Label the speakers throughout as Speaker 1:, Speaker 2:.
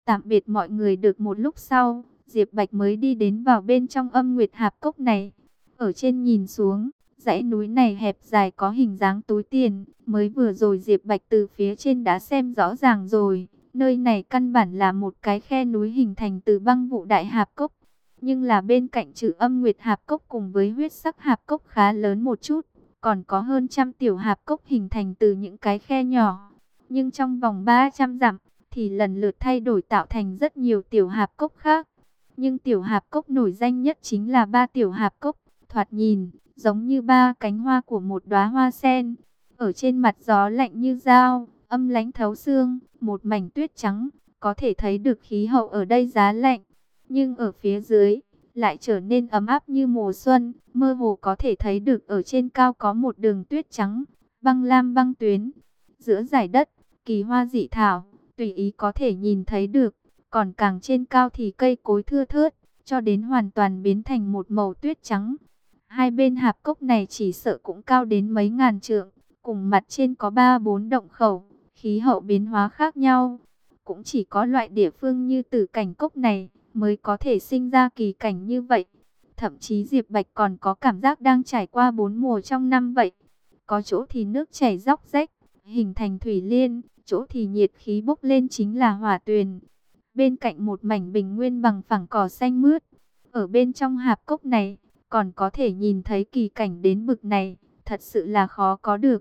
Speaker 1: Tạm biệt mọi người được một lúc sau, Diệp Bạch mới đi đến vào bên trong Âm Nguyệt Hạp Cốc này. Ở trên nhìn xuống, dãy núi này hẹp dài có hình dáng túi tiền, mới vừa rồi Diệp Bạch từ phía trên đã xem rõ ràng rồi. Nơi này căn bản là một cái khe núi hình thành từ băng vụ đại hạp cốc. Nhưng là bên cạnh chữ Âm Nguyệt Hạp Cốc cùng với huyết sắc hạp cốc khá lớn một chút. Còn có hơn trăm tiểu hạp cốc hình thành từ những cái khe nhỏ. Nhưng trong vòng 300 dặm thì lần lượt thay đổi tạo thành rất nhiều tiểu hạp cốc khác. Nhưng tiểu hạp cốc nổi danh nhất chính là ba tiểu hạp cốc. Thoạt nhìn giống như ba cánh hoa của một đóa hoa sen. Ở trên mặt gió lạnh như dao, âm lãnh thấu xương, một mảnh tuyết trắng, có thể thấy được khí hậu ở đây giá lạnh. Nhưng ở phía dưới lại trở nên ấm áp như mùa xuân, mơ hồ có thể thấy được ở trên cao có một đường tuyết trắng, băng lam băng tuyến. Giữa dải đất, kỳ hoa dị thảo, tùy ý có thể nhìn thấy được, còn càng trên cao thì cây cối thưa thớt, cho đến hoàn toàn biến thành một màu tuyết trắng. Hai bên hạp cốc này chỉ sợ cũng cao đến mấy ngàn trượng, cùng mặt trên có 3-4 động khẩu, khí hậu biến hóa khác nhau. Cũng chỉ có loại địa phương như Tử Cảnh Cốc này mới có thể sinh ra kỳ cảnh như vậy. Thậm chí Diệp Bạch còn có cảm giác đang trải qua 4 mùa trong năm vậy. Có chỗ thì nước chảy róc rách, hình thành thủy liên, chỗ thì nhiệt khí bốc lên chính là hỏa tuyền. Bên cạnh một mảnh bình nguyên bằng phẳng cỏ xanh mướt, ở bên trong hạp cốc này còn có thể nhìn thấy kỳ cảnh đến bực này, thật sự là khó có được.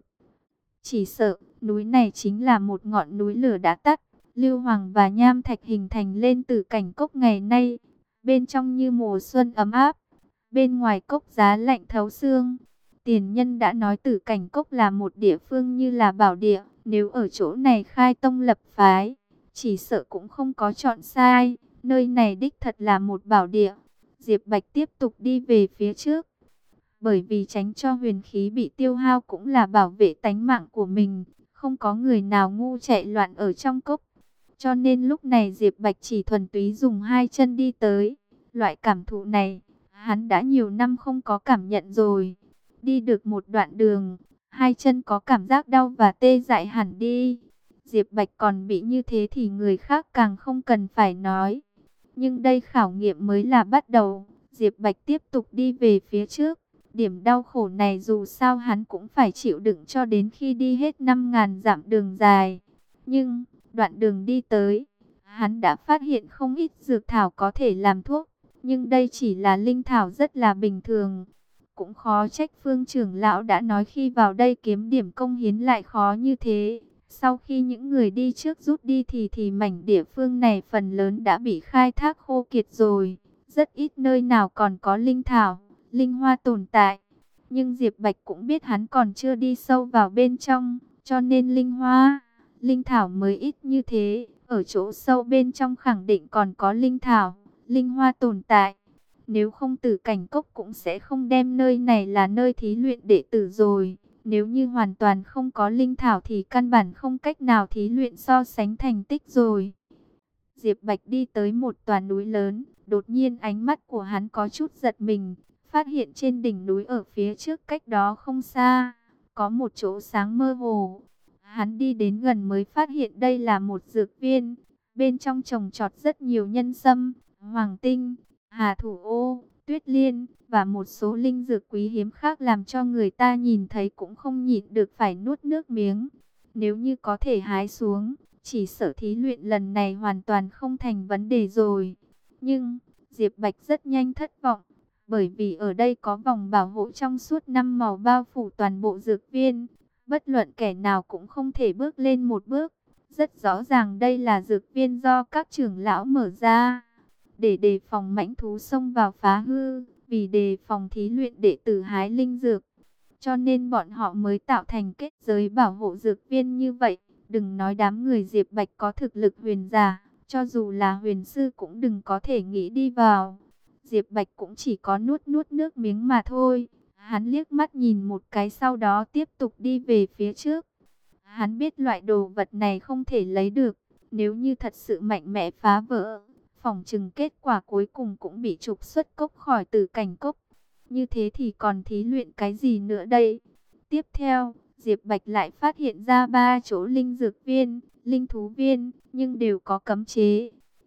Speaker 1: Chỉ sợ núi này chính là một ngọn núi lửa đã tắt, lưu hoàng và nham thạch hình thành lên từ cảnh cốc ngày nay. Bên trong như mùa xuân ấm áp, bên ngoài cốc giá lạnh thấu xương. Tiền nhân đã nói Tử Cảnh Cốc là một địa phương như là bảo địa, nếu ở chỗ này khai tông lập phái, chỉ sợ cũng không có chọn sai, nơi này đích thật là một bảo địa. Diệp Bạch tiếp tục đi về phía trước, bởi vì tránh cho huyền khí bị tiêu hao cũng là bảo vệ tánh mạng của mình, không có người nào ngu chạy loạn ở trong cốc. Cho nên lúc này Diệp Bạch chỉ thuần túy dùng hai chân đi tới, loại cảm thụ này, hắn đã nhiều năm không có cảm nhận rồi. Đi được một đoạn đường, hai chân có cảm giác đau và tê dại hẳn đi. Diệp Bạch còn bị như thế thì người khác càng không cần phải nói. Nhưng đây khảo nghiệm mới là bắt đầu. Diệp Bạch tiếp tục đi về phía trước. Điểm đau khổ này dù sao hắn cũng phải chịu đựng cho đến khi đi hết 5.000 dặm đường dài. Nhưng đoạn đường đi tới, hắn đã phát hiện không ít dược thảo có thể làm thuốc. Nhưng đây chỉ là linh thảo rất là bình thường. Cũng khó trách Phương trưởng lão đã nói khi vào đây kiếm điểm công hiến lại khó như thế. Sau khi những người đi trước rút đi thì mảnh địa phương này phần lớn đã bị khai thác khô kiệt rồi. Rất ít nơi nào còn có linh thảo, linh hoa tồn tại. Nhưng Diệp Bạch cũng biết hắn còn chưa đi sâu vào bên trong, cho nên linh hoa, linh thảo mới ít như thế. Ở chỗ sâu bên trong khẳng định còn có linh thảo, linh hoa tồn tại. Nếu không Tử Cảnh Cốc cũng sẽ không đem nơi này là nơi thí luyện đệ tử rồi. Nếu như hoàn toàn không có linh thảo thì căn bản không cách nào thí luyện so sánh thành tích rồi. Diệp Bạch đi tới một tòa núi lớn, đột nhiên ánh mắt của hắn có chút giật mình, phát hiện trên đỉnh núi ở phía trước cách đó không xa, có một chỗ sáng mơ hồ. Hắn đi đến gần mới phát hiện đây là một dược viên, bên trong trồng trọt rất nhiều nhân sâm, hoàng tinh, hà thủ ô, tuyết liên và một số linh dược quý hiếm khác làm cho người ta nhìn thấy cũng không nhịn được phải nuốt nước miếng. Nếu như có thể hái xuống, chỉ sợ thí luyện lần này hoàn toàn không thành vấn đề rồi. Nhưng Diệp Bạch rất nhanh thất vọng, bởi vì ở đây có vòng bảo hộ trong suốt 5 màu bao phủ toàn bộ dược viên. Bất luận kẻ nào cũng không thể bước lên một bước. Rất rõ ràng đây là dược viên do các trưởng lão mở ra, để đề phòng mãnh thú xông vào phá hư, vì đề phòng thí luyện đệ tử hái linh dược. Cho nên bọn họ mới tạo thành kết giới bảo hộ dược viên như vậy. Đừng nói đám người Diệp Bạch có thực lực huyền giả, cho dù là huyền sư cũng đừng có thể nghĩ đi vào. Diệp Bạch cũng chỉ có nuốt nước miếng mà thôi. Hắn liếc mắt nhìn một cái sau đó tiếp tục đi về phía trước. Hắn biết loại đồ vật này không thể lấy được. Nếu như thật sự mạnh mẽ phá vỡ, phỏng chừng kết quả cuối cùng cũng bị trục xuất cốc khỏi Tử Cảnh Cốc. Như thế thì còn thí luyện cái gì nữa đây? Tiếp theo, Diệp Bạch lại phát hiện ra 3 chỗ linh dược viên, linh thú viên, nhưng đều có cấm chế.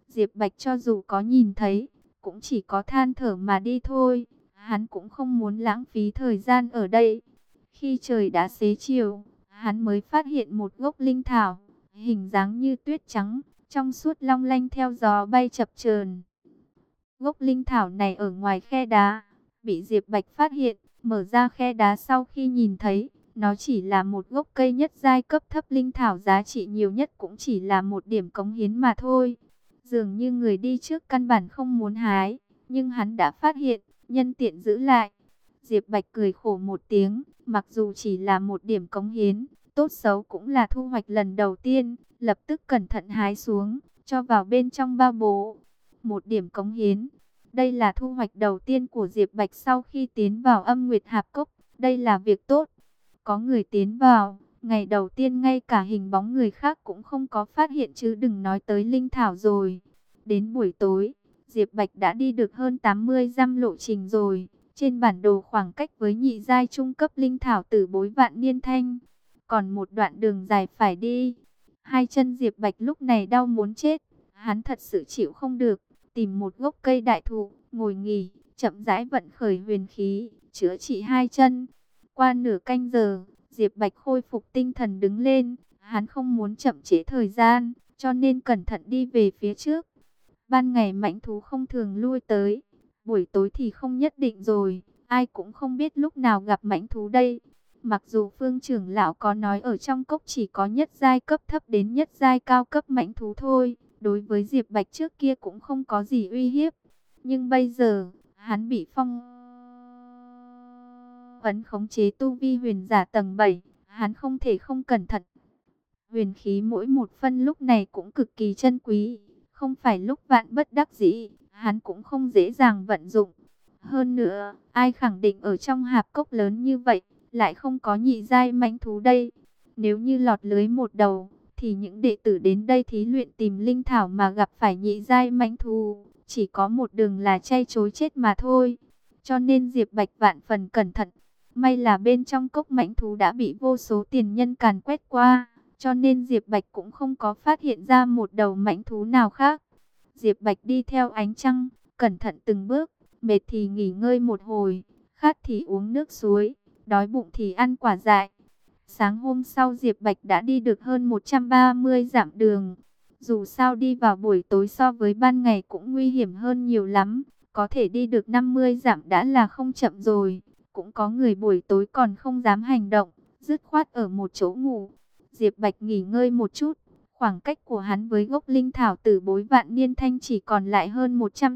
Speaker 1: Diệp Bạch cho dù có nhìn thấy, cũng chỉ có than thở mà đi thôi. Hắn cũng không muốn lãng phí thời gian ở đây. Khi trời đã xế chiều, hắn mới phát hiện một gốc linh thảo, hình dáng như tuyết trắng, trong suốt long lanh theo gió bay chập chờn. Gốc linh thảo này ở ngoài khe đá, bị Diệp Bạch phát hiện, mở ra khe đá sau khi nhìn thấy, nó chỉ là một gốc cây nhất giai cấp thấp linh thảo, giá trị nhiều nhất cũng chỉ là một điểm cống hiến mà thôi. Dường như người đi trước căn bản không muốn hái, nhưng hắn đã phát hiện, nhân tiện giữ lại. Diệp Bạch cười khổ một tiếng, mặc dù chỉ là một điểm cống hiến, tốt xấu cũng là thu hoạch lần đầu tiên, lập tức cẩn thận hái xuống, cho vào bên trong bao bố. Một điểm cống hiến, đây là thu hoạch đầu tiên của Diệp Bạch sau khi tiến vào Âm Nguyệt Hạp Cốc, đây là việc tốt. Có người tiến vào, ngày đầu tiên ngay cả hình bóng người khác cũng không có phát hiện, chứ đừng nói tới linh thảo rồi. Đến buổi tối, Diệp Bạch đã đi được hơn 80 dặm lộ trình rồi. Trên bản đồ khoảng cách với nhị giai trung cấp linh thảo Tử Bối Vạn Niên Thanh, còn một đoạn đường dài phải đi. Hai chân Diệp Bạch lúc này đau muốn chết, hắn thật sự chịu không được, tìm một gốc cây đại thụ, ngồi nghỉ, chậm rãi vận khởi huyền khí, chữa trị hai chân. Qua nửa canh giờ, Diệp Bạch khôi phục tinh thần đứng lên, hắn không muốn chậm trễ thời gian, cho nên cẩn thận đi về phía trước. Ban ngày mãnh thú không thường lui tới, buổi tối thì không nhất định rồi, ai cũng không biết lúc nào gặp mãnh thú đây. Mặc dù Phương trưởng lão có nói ở trong cốc chỉ có nhất giai cấp thấp đến nhất giai cao cấp mãnh thú thôi, đối với Diệp Bạch trước kia cũng không có gì uy hiếp. Nhưng bây giờ, hắn bị phong ấn khống chế tu vi huyền giả tầng 7, hắn không thể không cẩn thận. Huyền khí mỗi một phân lúc này cũng cực kỳ chân quý, không phải lúc vạn bất đắc dĩ, hắn cũng không dễ dàng vận dụng. Hơn nữa, ai khẳng định ở trong hạp cốc lớn như vậy, lại không có nhị giai mãnh thú đây. Nếu như lọt lưới một đầu, thì những đệ tử đến đây thí luyện tìm linh thảo mà gặp phải nhị giai mãnh thú, chỉ có một đường là chay chối chết mà thôi. Cho nên Diệp Bạch vạn phần cẩn thận. May là bên trong cốc mãnh thú đã bị vô số tiền nhân càn quét qua, cho nên Diệp Bạch cũng không có phát hiện ra một đầu mãnh thú nào khác. Diệp Bạch đi theo ánh trăng, cẩn thận từng bước, mệt thì nghỉ ngơi một hồi, khát thì uống nước suối, đói bụng thì ăn quả dại. Sáng hôm sau Diệp Bạch đã đi được hơn 130 dặm đường. Dù sao đi vào buổi tối so với ban ngày cũng nguy hiểm hơn nhiều lắm, có thể đi được 50 dặm đã là không chậm rồi. Cũng có người buổi tối còn không dám hành động, dứt khoát ở một chỗ ngủ. Diệp Bạch nghỉ ngơi một chút, khoảng cách của hắn với gốc linh thảo Tử Bối Vạn Niên Thanh chỉ còn lại hơn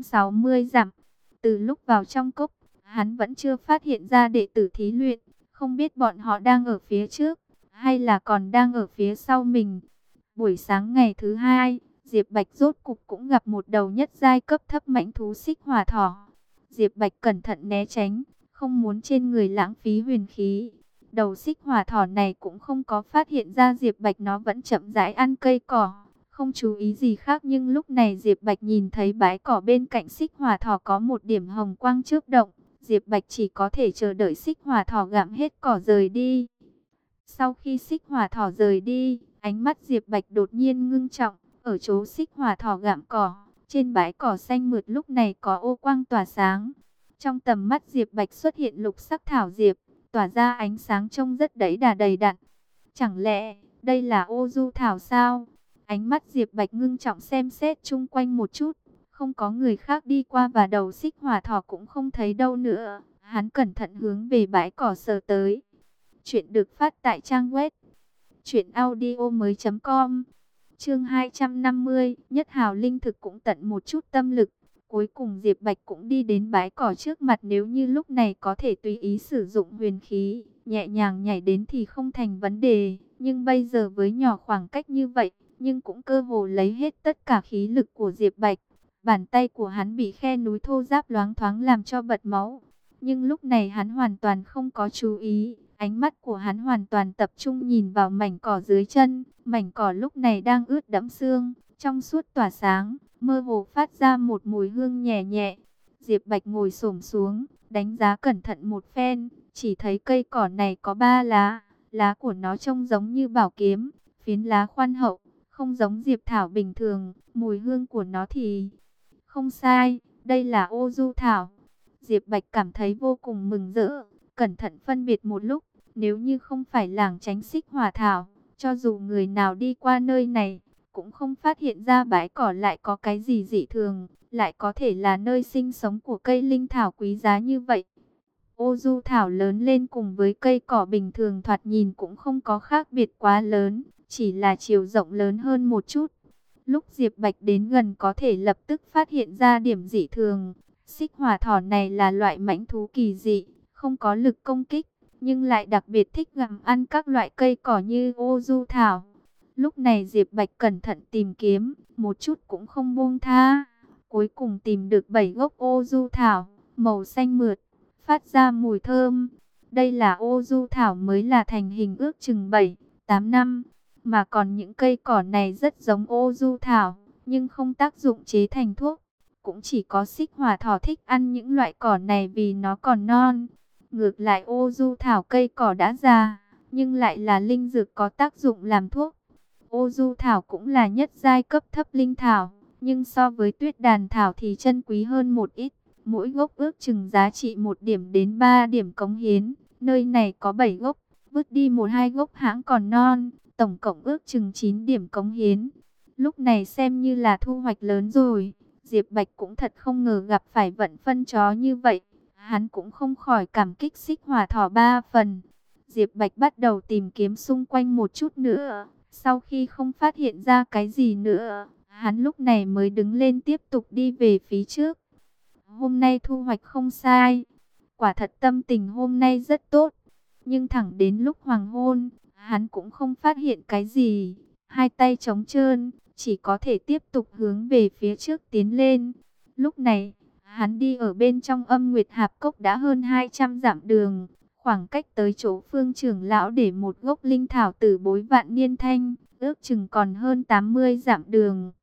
Speaker 1: 160 dặm. Từ lúc vào trong cốc, hắn vẫn chưa phát hiện ra đệ tử thí luyện, không biết bọn họ đang ở phía trước, hay là còn đang ở phía sau mình. Buổi sáng ngày thứ hai, Diệp Bạch rốt cục cũng gặp một đầu nhất giai cấp thấp mãnh thú xích hỏa thỏ. Diệp Bạch cẩn thận né tránh, không muốn trên người lãng phí huyền khí. Đầu xích hỏa thỏ này cũng không có phát hiện ra Diệp Bạch, nó vẫn chậm rãi ăn cây cỏ, không chú ý gì khác. Nhưng lúc này Diệp Bạch nhìn thấy bãi cỏ bên cạnh xích hỏa thỏ có một điểm hồng quang chớp động. Diệp Bạch chỉ có thể chờ đợi xích hỏa thỏ gặm hết cỏ rời đi. Sau khi xích hỏa thỏ rời đi, ánh mắt Diệp Bạch đột nhiên ngưng trọng. Ở chỗ xích hỏa thỏ gặm cỏ, trên bãi cỏ xanh mượt lúc này có ô quang tỏa sáng. Trong tầm mắt Diệp Bạch xuất hiện lục sắc thảo diệp, tỏa ra ánh sáng trông rất đầy đặn. Chẳng lẽ đây là ô du thảo sao? Ánh mắt Diệp Bạch ngưng trọng xem xét chung quanh một chút, không có người khác đi qua và đầu xích hỏa thỏ cũng không thấy đâu nữa. Hắn cẩn thận hướng về bãi cỏ sờ tới. Chuyện được phát tại trang web truyệnaudiomoi.com. Chương 250, Nhất Hào Linh Thực cũng tận một chút tâm lực. Cuối cùng Diệp Bạch cũng đi đến bãi cỏ trước mặt, nếu như lúc này có thể tùy ý sử dụng huyền khí, nhẹ nhàng nhảy đến thì không thành vấn đề, nhưng bây giờ với nhỏ khoảng cách như vậy, nhưng cũng cơ hồ lấy hết tất cả khí lực của Diệp Bạch. Bàn tay của hắn bị khe núi thô ráp loáng thoáng làm cho bật máu, nhưng lúc này hắn hoàn toàn không có chú ý. Ánh mắt của hắn hoàn toàn tập trung nhìn vào mảnh cỏ dưới chân. Mảnh cỏ lúc này đang ướt đẫm sương, trong suốt tỏa sáng, mơ hồ phát ra một mùi hương nhẹ nhẹ. Diệp Bạch ngồi xổm xuống, đánh giá cẩn thận một phen, chỉ thấy cây cỏ này có 3 lá. Lá của nó trông giống như bảo kiếm, phiến lá khoan hậu, không giống diệp thảo bình thường, mùi hương của nó thì không sai, đây là ô du thảo. Diệp Bạch cảm thấy vô cùng mừng rỡ, cẩn thận phân biệt một lúc, nếu như không phải làng Chánh Xích Hỏa thảo, cho dù người nào đi qua nơi này, cũng không phát hiện ra bãi cỏ lại có cái gì dị thường, lại có thể là nơi sinh sống của cây linh thảo quý giá như vậy. Ô du thảo lớn lên cùng với cây cỏ bình thường thoạt nhìn cũng không có khác biệt quá lớn, chỉ là chiều rộng lớn hơn một chút. Lúc Diệp Bạch đến gần có thể lập tức phát hiện ra điểm dị thường. Xích hỏa thỏ này là loại mãnh thú kỳ dị, không có lực công kích, nhưng lại đặc biệt thích gặm ăn các loại cây cỏ như ô du thảo. Lúc này Diệp Bạch cẩn thận tìm kiếm, một chút cũng không buông tha. Cuối cùng tìm được 7 gốc ô du thảo, màu xanh mượt, phát ra mùi thơm. Đây là ô du thảo mới là thành hình ước chừng 7-8 năm. Mà còn những cây cỏ này rất giống ô du thảo, nhưng không tác dụng chế thành thuốc. Cũng chỉ có xích hỏa thỏ thích ăn những loại cỏ này vì nó còn non. Ngược lại ô du thảo cây cỏ đã già, nhưng lại là linh dược có tác dụng làm thuốc. Ô du thảo cũng là nhất giai cấp thấp linh thảo, nhưng so với tuyết đàn thảo thì chân quý hơn một ít. Mỗi gốc ước chừng giá trị 1 điểm đến 3 điểm cống hiến. Nơi này có 7 gốc, vứt đi 1-2 gốc hãng còn non, tổng cộng ước chừng 9 điểm cống hiến. Lúc này xem như là thu hoạch lớn rồi. Diệp Bạch cũng thật không ngờ gặp phải vận phân chó như vậy. Hắn cũng không khỏi cảm kích xích hỏa thỏ 3 phần. Diệp Bạch bắt đầu tìm kiếm xung quanh một chút nữa. Sau khi không phát hiện ra cái gì nữa, hắn lúc này mới đứng lên tiếp tục đi về phía trước. Hôm nay thu hoạch không sai. Quả thật tâm tình hôm nay rất tốt. Nhưng thẳng đến lúc hoàng hôn, hắn cũng không phát hiện cái gì. Hai tay trống trơn, chỉ có thể tiếp tục hướng về phía trước tiến lên. Lúc này, hắn đi ở bên trong Âm Nguyệt Hạp Cốc đã hơn 200 dặm đường. Khoảng cách tới chỗ Phương trưởng lão để một gốc linh thảo tử bối vạn niên thanh, ước chừng còn hơn 80 dặm đường.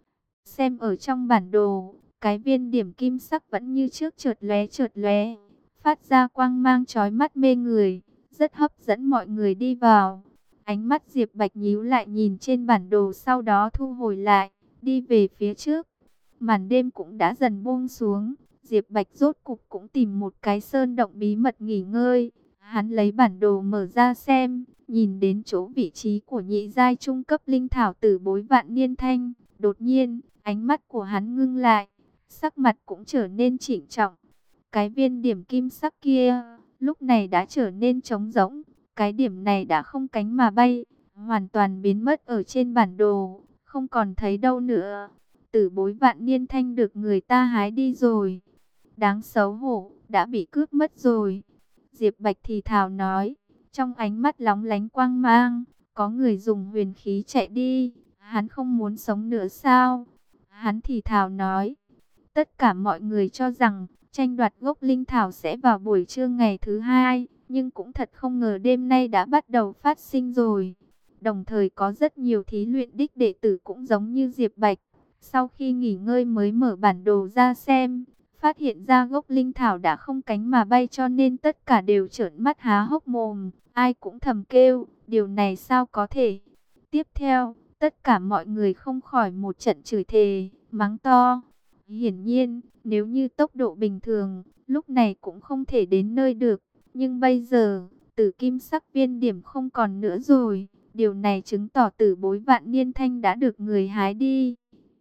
Speaker 1: Xem ở trong bản đồ, cái viên điểm kim sắc vẫn như trước chợt lóe, phát ra quang mang chói mắt mê người, rất hấp dẫn mọi người đi vào. Ánh mắt Diệp Bạch nhíu lại nhìn trên bản đồ, sau đó thu hồi lại, đi về phía trước. Màn đêm cũng đã dần buông xuống, Diệp Bạch rốt cục cũng tìm một cái sơn động bí mật nghỉ ngơi. Hắn lấy bản đồ mở ra xem, nhìn đến chỗ vị trí của nhị giai trung cấp linh thảo tử bối vạn niên thanh. Đột nhiên, ánh mắt của hắn ngưng lại, sắc mặt cũng trở nên trịnh trọng. Cái viên điểm kim sắc kia, lúc này đã trở nên trống rỗng. Cái điểm này đã không cánh mà bay, hoàn toàn biến mất ở trên bản đồ, không còn thấy đâu nữa. Tử bối vạn niên thanh được người ta hái đi rồi. Đáng xấu hổ, đã bị cướp mất rồi. Diệp Bạch thì thào nói, trong ánh mắt lóng lánh quang mang, có người dùng huyền khí chạy đi, hắn không muốn sống nữa sao? Hắn thì thào nói, tất cả mọi người cho rằng tranh đoạt gốc linh thảo sẽ vào buổi trưa ngày thứ 2, nhưng cũng thật không ngờ đêm nay đã bắt đầu phát sinh rồi. Đồng thời có rất nhiều thí luyện đích đệ tử cũng giống như Diệp Bạch. Sau khi nghỉ ngơi mới mở bản đồ ra xem, phát hiện ra gốc linh thảo đã không cánh mà bay, cho nên tất cả đều trợn mắt há hốc mồm. Ai cũng thầm kêu, điều này sao có thể? Tiếp theo, tất cả mọi người không khỏi một trận chửi thề, mắng to. Hiển nhiên, nếu như tốc độ bình thường, lúc này cũng không thể đến nơi được. Nhưng bây giờ, tử kim sắc viên điểm không còn nữa rồi. Điều này chứng tỏ tử bối vạn niên thanh đã được người hái đi.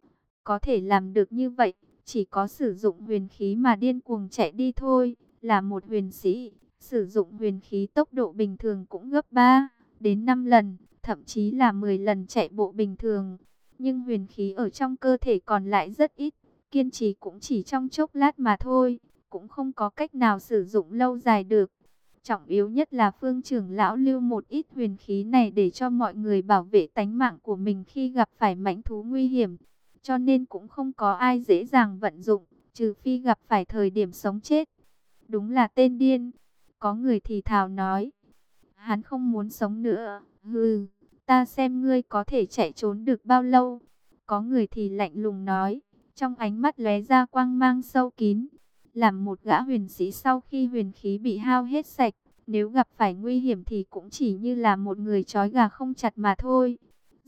Speaker 1: Có thể làm được như vậy, chỉ có sử dụng huyền khí mà điên cuồng chạy đi thôi. Là một huyền sĩ, sử dụng huyền khí tốc độ bình thường cũng gấp 3 đến 5 lần, thậm chí là 10 lần chạy bộ bình thường. Nhưng huyền khí ở trong cơ thể còn lại rất ít, kiên trì cũng chỉ trong chốc lát mà thôi, cũng không có cách nào sử dụng lâu dài được. Trọng yếu nhất là Phương trưởng lão lưu một ít huyền khí này để cho mọi người bảo vệ tánh mạng của mình khi gặp phải mãnh thú nguy hiểm. Cho nên cũng không có ai dễ dàng vận dụng, trừ phi gặp phải thời điểm sống chết. Đúng là tên điên. Có người thì thào nói, hắn không muốn sống nữa. Hừ, ta xem ngươi có thể chạy trốn được bao lâu. Có người thì lạnh lùng nói, trong ánh mắt lóe ra quang mang sâu kín. Làm một gã huyền sĩ sau khi huyền khí bị hao hết sạch, nếu gặp phải nguy hiểm thì cũng chỉ như là một người trói gà không chặt mà thôi.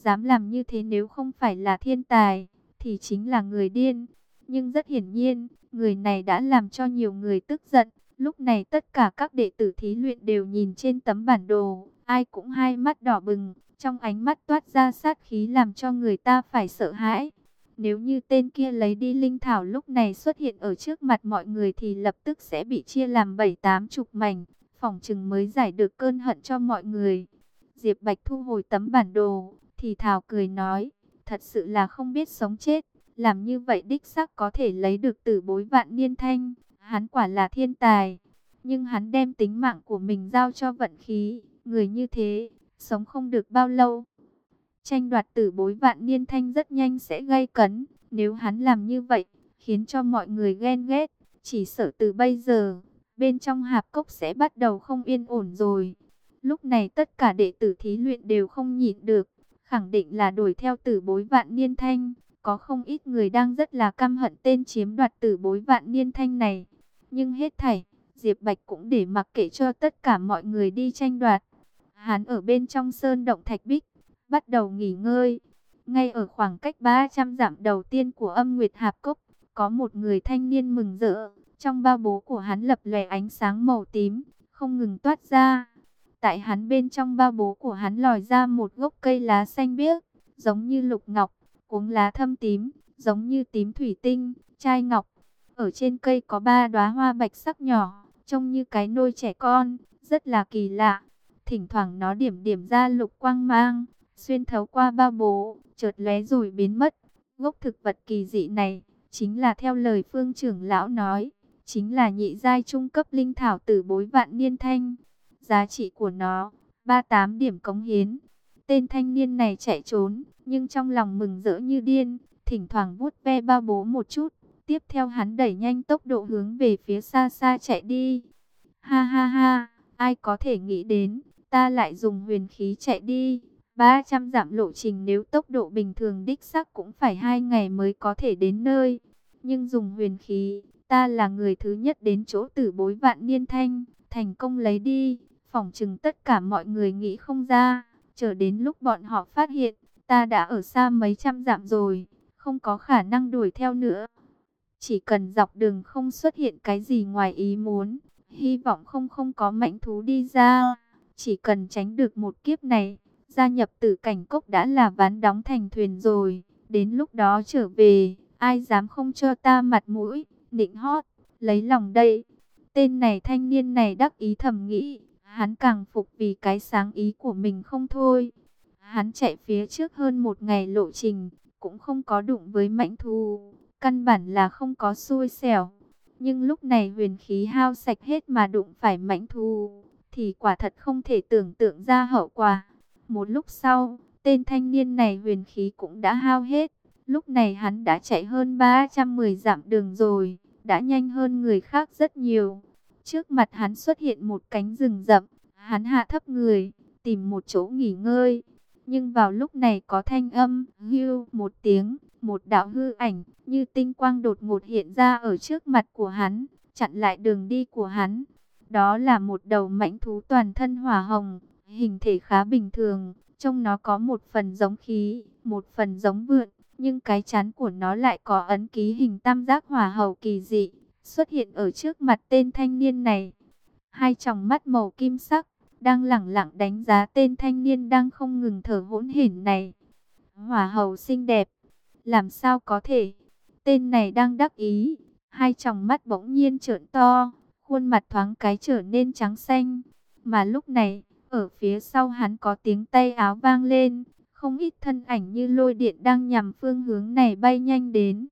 Speaker 1: Dám làm như thế nếu không phải là thiên tài, thì chính là người điên. Nhưng rất hiển nhiên, người này đã làm cho nhiều người tức giận. Lúc này tất cả các đệ tử thí luyện đều nhìn trên tấm bản đồ, ai cũng hai mắt đỏ bừng, trong ánh mắt toát ra sát khí làm cho người ta phải sợ hãi. Nếu như tên kia lấy đi linh thảo lúc này xuất hiện ở trước mặt mọi người thì lập tức sẽ bị chia làm 7-80 mảnh, phỏng chừng mới giải được cơn hận cho mọi người. Diệp Bạch thu hồi tấm bản đồ, thì thào cười nói, thật sự là không biết sống chết, làm như vậy đích xác có thể lấy được tử bối Vạn Niên Thanh, hắn quả là thiên tài, nhưng hắn đem tính mạng của mình giao cho vận khí, người như thế, sống không được bao lâu. Tranh đoạt tử bối Vạn Niên Thanh rất nhanh sẽ gay cấn, nếu hắn làm như vậy, khiến cho mọi người ghen ghét, chỉ sợ từ bây giờ, bên trong hạp cốc sẽ bắt đầu không yên ổn rồi. Lúc này tất cả đệ tử thí luyện đều không nhịn được, khẳng định là đuổi theo tử bối Vạn Niên Thanh. Có không ít người đang rất là căm hận tên chiếm đoạt tử bối Vạn Niên Thanh này. Nhưng hết thảy, Diệp Bạch cũng để mặc kệ cho tất cả mọi người đi tranh đoạt. Hắn ở bên trong sơn động thạch bích, bắt đầu nghỉ ngơi. Ngay ở khoảng cách 300 dặm đầu tiên của Âm Nguyệt Hạp Cốc, có một người thanh niên mừng rỡ. Trong ba bố của hắn lập lòe ánh sáng màu tím, không ngừng toát ra. Tại hắn bên trong ba bố của hắn lòi ra một gốc cây lá xanh biếc, giống như lục ngọc, cuống lá thâm tím, giống như tím thủy tinh, chai ngọc. Ở trên cây có 3 đóa hoa bạch sắc nhỏ, trông như cái nôi trẻ con, rất là kỳ lạ. Thỉnh thoảng nó điểm điểm ra lục quang mang, xuyên thấu qua ba bố, chợt lóe rồi biến mất. Gốc thực vật kỳ dị này, chính là theo lời Phương trưởng lão nói, chính là nhị giai trung cấp linh thảo tử bối Vạn Niên Thanh. Giá trị của nó, 38 điểm cống hiến. Tên thanh niên này chạy trốn, nhưng trong lòng mừng rỡ như điên, thỉnh thoảng vuốt ve ba bố một chút. Tiếp theo hắn đẩy nhanh tốc độ hướng về phía xa xa chạy đi. Ha ha ha, ai có thể nghĩ đến, ta lại dùng huyền khí chạy đi. 300 dặm lộ trình nếu tốc độ bình thường đích xác cũng phải 2 ngày mới có thể đến nơi. Nhưng dùng huyền khí, ta là người thứ nhất đến chỗ tử bối Vạn Niên Thanh, thành công lấy đi. Phỏng chừng tất cả mọi người nghĩ không ra, chờ đến lúc bọn họ phát hiện, ta đã ở xa mấy trăm dặm rồi, không có khả năng đuổi theo nữa. Chỉ cần dọc đường không xuất hiện cái gì ngoài ý muốn, hy vọng không có mãnh thú đi ra, chỉ cần tránh được một kiếp này, gia nhập Tử Cảnh Cốc đã là ván đóng thành thuyền rồi. Đến lúc đó trở về, ai dám không cho ta mặt mũi, nịnh hót, lấy lòng đây. Tên này thanh niên này đắc ý thầm nghĩ, hắn càng phục vì cái sáng ý của mình không thôi. Hắn chạy phía trước hơn 1 ngày lộ trình, cũng không có đụng với mãnh thú, căn bản là không có xui xẻo. Nhưng lúc này huyền khí hao sạch hết mà đụng phải mãnh thú, thì quả thật không thể tưởng tượng ra hậu quả. Một lúc sau, tên thanh niên này huyền khí cũng đã hao hết. Lúc này hắn đã chạy hơn 310 dặm đường rồi, đã nhanh hơn người khác rất nhiều. Trước mặt hắn xuất hiện một cánh rừng rậm, hắn hạ thấp người, tìm một chỗ nghỉ ngơi. Nhưng vào lúc này có thanh âm, hưu một tiếng, một đạo hư ảnh, như tinh quang đột ngột hiện ra ở trước mặt của hắn, chặn lại đường đi của hắn. Đó là một đầu mãnh thú toàn thân hỏa hồng, hình thể khá bình thường, trông nó có một phần giống khí, một phần giống vượn, nhưng cái trán của nó lại có ấn ký hình tam giác hỏa hầu kỳ dị, xuất hiện ở trước mặt tên thanh niên này. Hai tròng mắt màu kim sắc, đang lẳng lặng đánh giá tên thanh niên đang không ngừng thở hổn hển này. Hỏa hầu xinh đẹp, làm sao có thể? Tên này đang đắc ý, hai tròng mắt bỗng nhiên trợn to, khuôn mặt thoáng cái trở nên trắng xanh. Mà lúc này, ở phía sau hắn có tiếng tay áo vang lên, không ít thân ảnh như lôi điện đang nhằm phương hướng này bay nhanh đến.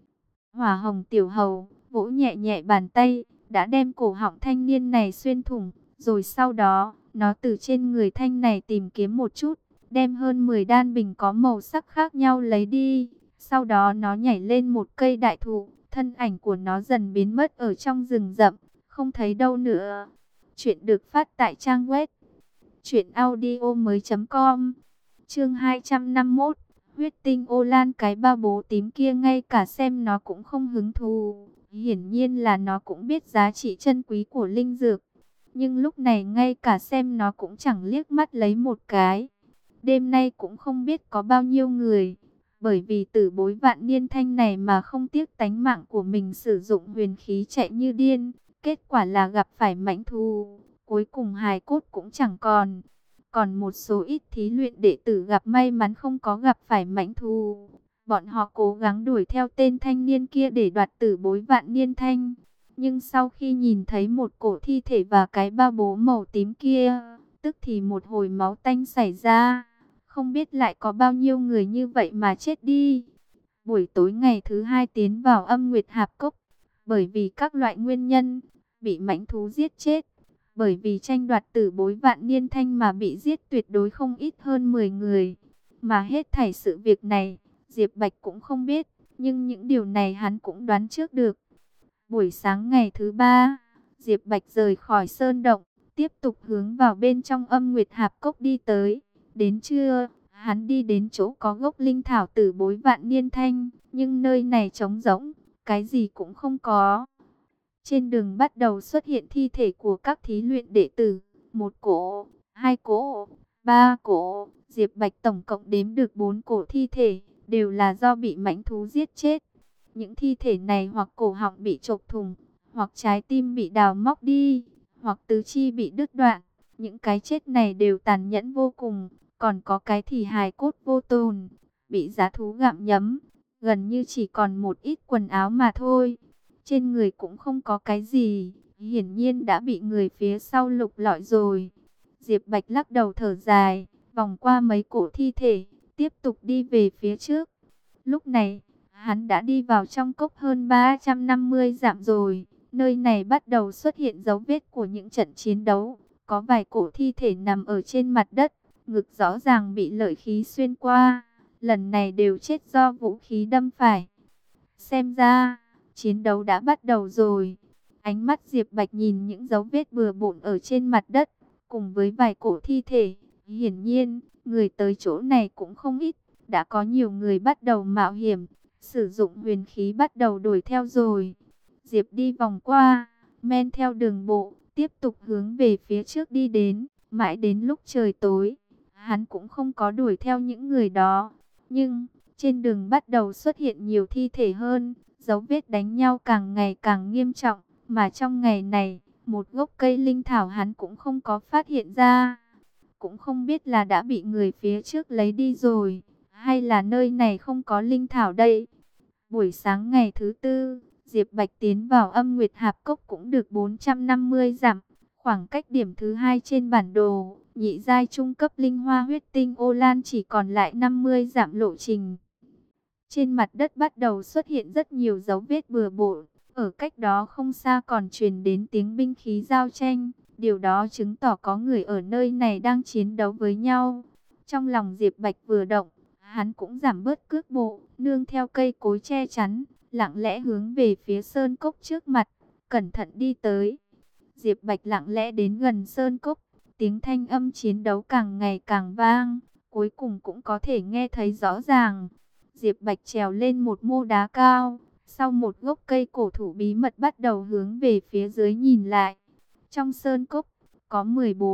Speaker 1: Hỏa hồng tiểu hầu, vỗ nhẹ nhẹ bàn tay, đã đem cổ họng thanh niên này xuyên thủng. Rồi sau đó, nó từ trên người thanh này tìm kiếm một chút, đem hơn 10 đan bình có màu sắc khác nhau lấy đi. Sau đó nó nhảy lên một cây đại thụ, thân ảnh của nó dần biến mất ở trong rừng rậm, không thấy đâu nữa. Chuyện được phát tại trang web truyệnaudiomoi.com. Chương 251, huyết tinh ô lan, cái ba bố tím kia ngay cả xem nó cũng không hứng thú. Hiển nhiên là nó cũng biết giá trị chân quý của linh dược, nhưng lúc này ngay cả xem nó cũng chẳng liếc mắt lấy một cái. Đêm nay cũng không biết có bao nhiêu người, bởi vì tử bối vạn niên thanh này mà không tiếc tánh mạng của mình sử dụng huyền khí chạy như điên. Kết quả là gặp phải mãnh thú, cuối cùng hài cốt cũng chẳng còn. Còn một số ít thí luyện đệ tử gặp may mắn không có gặp phải mãnh thú. Bọn họ cố gắng đuổi theo tên thanh niên kia để đoạt tử bối vạn niên thanh. Nhưng sau khi nhìn thấy một cổ thi thể và cái ba bố màu tím kia, tức thì một hồi máu tanh xảy ra. Không biết lại có bao nhiêu người như vậy mà chết đi. Buổi tối ngày thứ hai tiến vào âm nguyệt hạp cốc. Bởi vì các loại nguyên nhân, bị mãnh thú giết chết. Bởi vì tranh đoạt tử bối vạn niên thanh mà bị giết tuyệt đối không ít hơn 10 người. Mà hết thảy sự việc này, Diệp Bạch cũng không biết. Nhưng những điều này hắn cũng đoán trước được. Buổi sáng ngày thứ ba, Diệp Bạch rời khỏi sơn động, tiếp tục hướng vào bên trong âm nguyệt hạp cốc đi tới. Đến trưa, hắn đi đến chỗ có gốc linh thảo tử bối vạn niên thanh, nhưng nơi này trống rỗng, cái gì cũng không có. Trên đường bắt đầu xuất hiện thi thể của các thí luyện đệ tử, một cỗ, hai cỗ, ba cỗ. Diệp Bạch tổng cộng đếm được 4 cỗ thi thể, đều là do bị mãnh thú giết chết. Những thi thể này hoặc cổ họng bị chọc thủng, hoặc trái tim bị đào móc đi, hoặc tứ chi bị đứt đoạn. Những cái chết này đều tàn nhẫn vô cùng, còn có cái thì hài cốt vô tồn, bị dã thú gặm nhấm, gần như chỉ còn một ít quần áo mà thôi. Trên người cũng không có cái gì, hiển nhiên đã bị người phía sau lục lọi rồi. Diệp Bạch lắc đầu thở dài, vòng qua mấy cổ thi thể, tiếp tục đi về phía trước. Lúc này, hắn đã đi vào trong cốc hơn 350 dặm rồi. Nơi này bắt đầu xuất hiện dấu vết của những trận chiến đấu. Có vài cổ thi thể nằm ở trên mặt đất, ngực rõ ràng bị lợi khí xuyên qua. Lần này đều chết do vũ khí đâm phải. Xem ra, chiến đấu đã bắt đầu rồi. Ánh mắt Diệp Bạch nhìn những dấu vết bừa bộn ở trên mặt đất, cùng với vài cổ thi thể. Hiển nhiên, người tới chỗ này cũng không ít. Đã có nhiều người bắt đầu mạo hiểm, sử dụng huyền khí bắt đầu đuổi theo rồi. Diệp đi vòng qua, men theo đường bộ, tiếp tục hướng về phía trước đi đến. Mãi đến lúc trời tối, hắn cũng không có đuổi theo những người đó. Nhưng, trên đường bắt đầu xuất hiện nhiều thi thể hơn, dấu vết đánh nhau càng ngày càng nghiêm trọng. Mà trong ngày này, một gốc cây linh thảo hắn cũng không có phát hiện ra. Cũng không biết là đã bị người phía trước lấy đi rồi, hay là nơi này không có linh thảo đây. Buổi sáng ngày thứ tư, Diệp Bạch tiến vào âm nguyệt hạp cốc cũng được 450 dặm. Khoảng cách điểm thứ hai trên bản đồ, nhị giai trung cấp linh hoa huyết tinh ô lan chỉ còn lại 50 dặm lộ trình. Trên mặt đất bắt đầu xuất hiện rất nhiều dấu vết bừa bộn. Ở cách đó không xa còn truyền đến tiếng binh khí giao tranh. Điều đó chứng tỏ có người ở nơi này đang chiến đấu với nhau. Trong lòng Diệp Bạch vừa động, hắn cũng giảm bớt cước bộ, nương theo cây cối che chắn, lặng lẽ hướng về phía sơn cốc trước mặt, cẩn thận đi tới. Diệp Bạch lặng lẽ đến gần sơn cốc, tiếng thanh âm chiến đấu càng ngày càng vang, cuối cùng cũng có thể nghe thấy rõ ràng. Diệp Bạch trèo lên một mô đá cao, sau một gốc cây cổ thụ bí mật bắt đầu hướng về phía dưới nhìn lại. Trong sơn cốc, có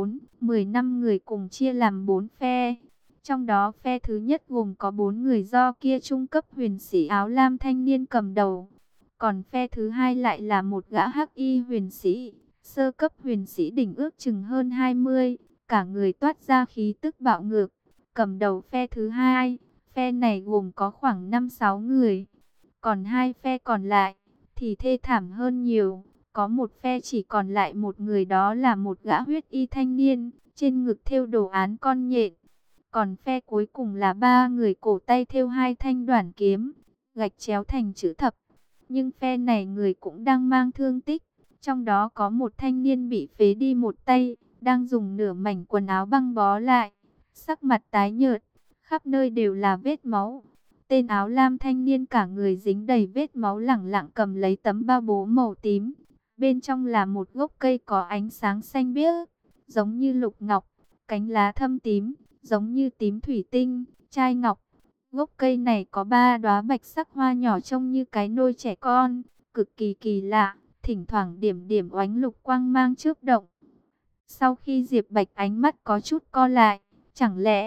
Speaker 1: 15 người cùng chia làm 4 phe. Trong đó phe thứ nhất gồm có 4 người do kia trung cấp huyền sĩ áo lam thanh niên cầm đầu. Còn phe thứ hai lại là một gã hắc y huyền sĩ, sơ cấp huyền sĩ đỉnh ước chừng hơn 20, cả người toát ra khí tức bạo ngược. Cầm đầu phe thứ hai, phe này gồm có khoảng 5-6 người. Còn hai phe còn lại thì thê thảm hơn nhiều. Có một phe chỉ còn lại một người, đó là một gã huyết y thanh niên, trên ngực thêu đồ án con nhện. Còn phe cuối cùng là 3 người cổ tay thêu 2 thanh đoản kiếm, gạch chéo thành chữ thập. Nhưng phe này người cũng đang mang thương tích. Trong đó có một thanh niên bị phế đi một tay, đang dùng nửa mảnh quần áo băng bó lại, sắc mặt tái nhợt, khắp nơi đều là vết máu. Tên áo lam thanh niên cả người dính đầy vết máu lẳng lặng cầm lấy tấm bao bố màu tím. Bên trong là một gốc cây có ánh sáng xanh biếc, giống như lục ngọc, cánh lá thâm tím, giống như tím thủy tinh, chai ngọc. Gốc cây này có 3 đóa bạch sắc hoa nhỏ trông như cái nôi trẻ con, cực kỳ kỳ lạ, thỉnh thoảng điểm điểm oánh lục quang mang chớp động. Sau khi Diệp Bạch ánh mắt có chút co lại, chẳng lẽ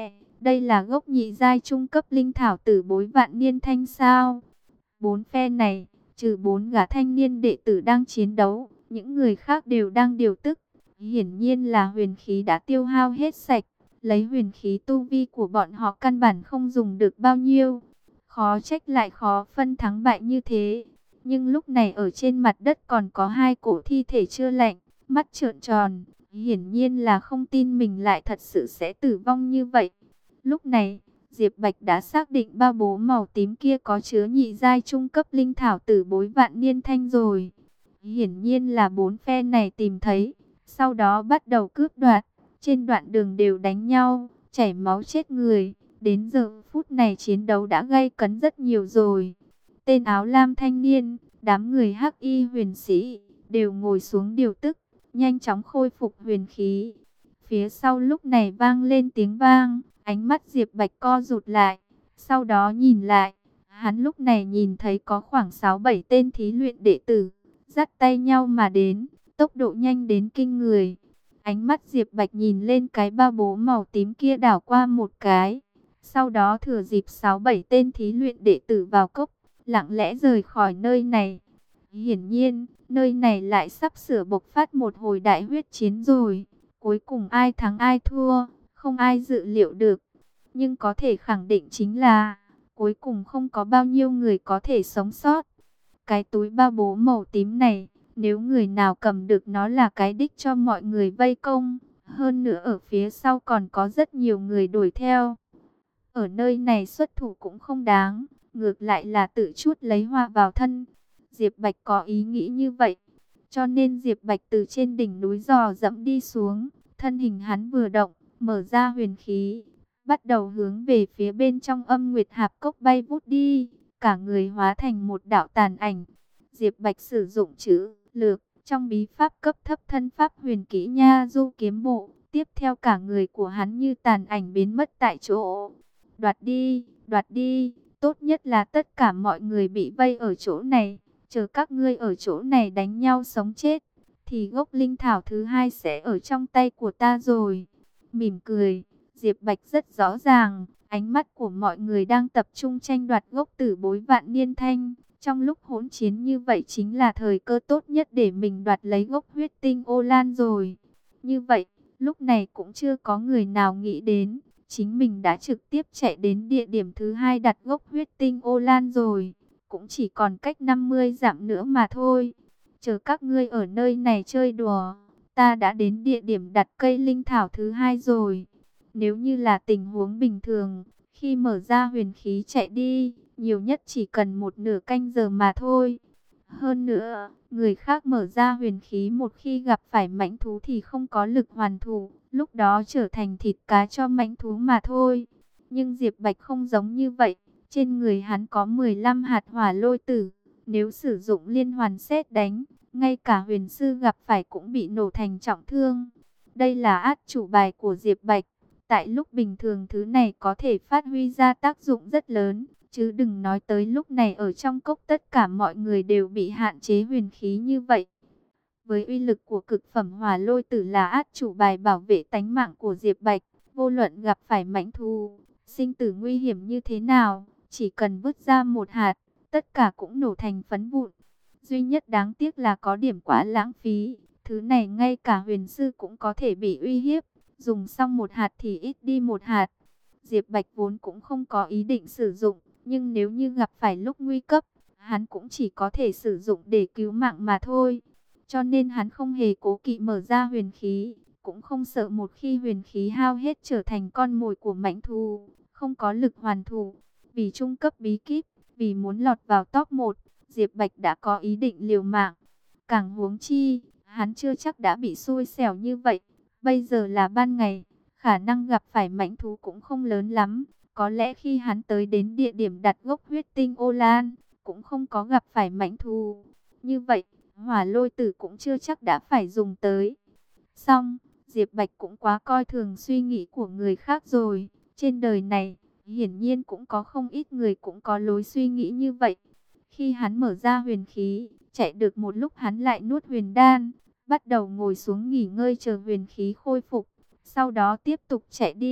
Speaker 1: Đây là gốc nhị giai trung cấp linh thảo tử bối vạn niên thanh sao? Bốn phe này, trừ bốn gã thanh niên đệ tử đang chiến đấu, những người khác đều đang điều tức. Hiển nhiên là huyền khí đã tiêu hao hết sạch. Lấy huyền khí tu vi của bọn họ căn bản không dùng được bao nhiêu. Khó trách lại khó phân thắng bại như thế. Nhưng lúc này ở trên mặt đất còn có hai cổ thi thể chưa lạnh, mắt trợn tròn. Hiển nhiên là không tin mình lại thật sự sẽ tử vong như vậy. Lúc này, Diệp Bạch đã xác định bao bố màu tím kia có chứa nhị giai trung cấp linh thảo tử bối vạn niên thanh rồi. Hiển nhiên là bốn phe này tìm thấy, sau đó bắt đầu cướp đoạt. Trên đoạn đường đều đánh nhau, chảy máu chết người. Đến giờ phút này chiến đấu đã gay cấn rất nhiều rồi. Tên áo lam thanh niên, đám người hắc y huyền sĩ, đều ngồi xuống điều tức, nhanh chóng khôi phục huyền khí. Phía sau lúc này vang lên tiếng vang, ánh mắt Diệp Bạch co rụt lại. Sau đó nhìn lại, hắn lúc này nhìn thấy có khoảng 6-7 tên thí luyện đệ tử, dắt tay nhau mà đến, tốc độ nhanh đến kinh người. Ánh mắt Diệp Bạch nhìn lên cái ba bố màu tím kia đảo qua một cái. Sau đó thừa dịp 6-7 tên thí luyện đệ tử vào cốc, lặng lẽ rời khỏi nơi này. Hiển nhiên, nơi này lại sắp sửa bộc phát một hồi đại huyết chiến rồi. Cuối cùng ai thắng ai thua, không ai dự liệu được. Nhưng có thể khẳng định chính là, cuối cùng không có bao nhiêu người có thể sống sót. Cái túi ba bố màu tím này, nếu người nào cầm được nó là cái đích cho mọi người vây công. Hơn nữa ở phía sau còn có rất nhiều người đuổi theo. Ở nơi này xuất thủ cũng không đáng, ngược lại là tự chuốt lấy hoa vào thân. Diệp Bạch có ý nghĩ như vậy, cho nên Diệp Bạch từ trên đỉnh núi dò dẫm đi xuống. Thân hình hắn vừa động, mở ra huyền khí, bắt đầu hướng về phía bên trong Âm Nguyệt Hạp Cốc bay vút đi. Cả người hóa thành một đạo tàn ảnh. Diệp Bạch sử dụng chữ lược trong bí pháp cấp thấp thân pháp huyền kỹ Nha Du Kiếm Bộ. Tiếp theo cả người của hắn như tàn ảnh biến mất tại chỗ. Đoạt đi, tốt nhất là tất cả mọi người bị vây ở chỗ này. Chờ các ngươi ở chỗ này đánh nhau sống chết, thì gốc linh thảo thứ hai sẽ ở trong tay của ta rồi. Mỉm cười, Diệp Bạch rất rõ ràng, ánh mắt của mọi người đang tập trung tranh đoạt gốc tử bối vạn niên thanh. Trong lúc hỗn chiến như vậy chính là thời cơ tốt nhất để mình đoạt lấy gốc huyết tinh ô lan rồi. Như vậy, lúc này cũng chưa có người nào nghĩ đến, chính mình đã trực tiếp chạy đến địa điểm thứ hai đặt gốc huyết tinh ô lan rồi. Cũng chỉ còn cách 50 dặm nữa mà thôi. Chờ các ngươi ở nơi này chơi đùa, ta đã đến địa điểm đặt cây linh thảo thứ hai rồi. Nếu như là tình huống bình thường, khi mở ra huyền khí chạy đi, nhiều nhất chỉ cần một nửa canh giờ mà thôi. Hơn nữa, người khác mở ra huyền khí một khi gặp phải mãnh thú thì không có lực hoàn thủ, lúc đó trở thành thịt cá cho mãnh thú mà thôi. Nhưng Diệp Bạch không giống như vậy, trên người hắn có 15 hạt hỏa lôi tử, nếu sử dụng liên hoàn sét đánh, ngay cả huyền sư gặp phải cũng bị nổ thành trọng thương. Đây là át chủ bài của Diệp Bạch. Tại lúc bình thường thứ này có thể phát huy ra tác dụng rất lớn, chứ đừng nói tới lúc này ở trong cốc tất cả mọi người đều bị hạn chế huyền khí như vậy. Với uy lực của cực phẩm hỏa lôi tử là át chủ bài bảo vệ tánh mạng của Diệp Bạch, vô luận gặp phải mãnh thú, sinh tử nguy hiểm như thế nào, chỉ cần vứt ra một hạt, tất cả cũng nổ thành phấn vụn. Duy nhất đáng tiếc là có điểm quá lãng phí, thứ này ngay cả huyền sư cũng có thể bị uy hiếp. Dùng xong một hạt thì ít đi một hạt. Diệp Bạch vốn cũng không có ý định sử dụng, nhưng nếu như gặp phải lúc nguy cấp, hắn cũng chỉ có thể sử dụng để cứu mạng mà thôi. Cho nên hắn không hề cố kỵ mở ra huyền khí, cũng không sợ một khi huyền khí hao hết trở thành con mồi của mãnh thú, không có lực hoàn thủ. Vì trung cấp bí kíp, vì muốn lọt vào top 1, Diệp Bạch đã có ý định liều mạng. Càng huống chi, hắn chưa chắc đã bị xui xẻo như vậy. Bây giờ là ban ngày, khả năng gặp phải mãnh thú cũng không lớn lắm. Có lẽ khi hắn tới đến địa điểm đặt gốc huyết tinh ô lan, cũng không có gặp phải mãnh thú. Như vậy, hỏa lôi tử cũng chưa chắc đã phải dùng tới. Xong, Diệp Bạch cũng quá coi thường suy nghĩ của người khác rồi. Trên đời này, hiển nhiên cũng có không ít người cũng có lối suy nghĩ như vậy. Khi hắn mở ra huyền khí, chạy được một lúc hắn lại nuốt huyền đan, bắt đầu ngồi xuống nghỉ ngơi chờ huyền khí khôi phục. Sau đó tiếp tục chạy đi,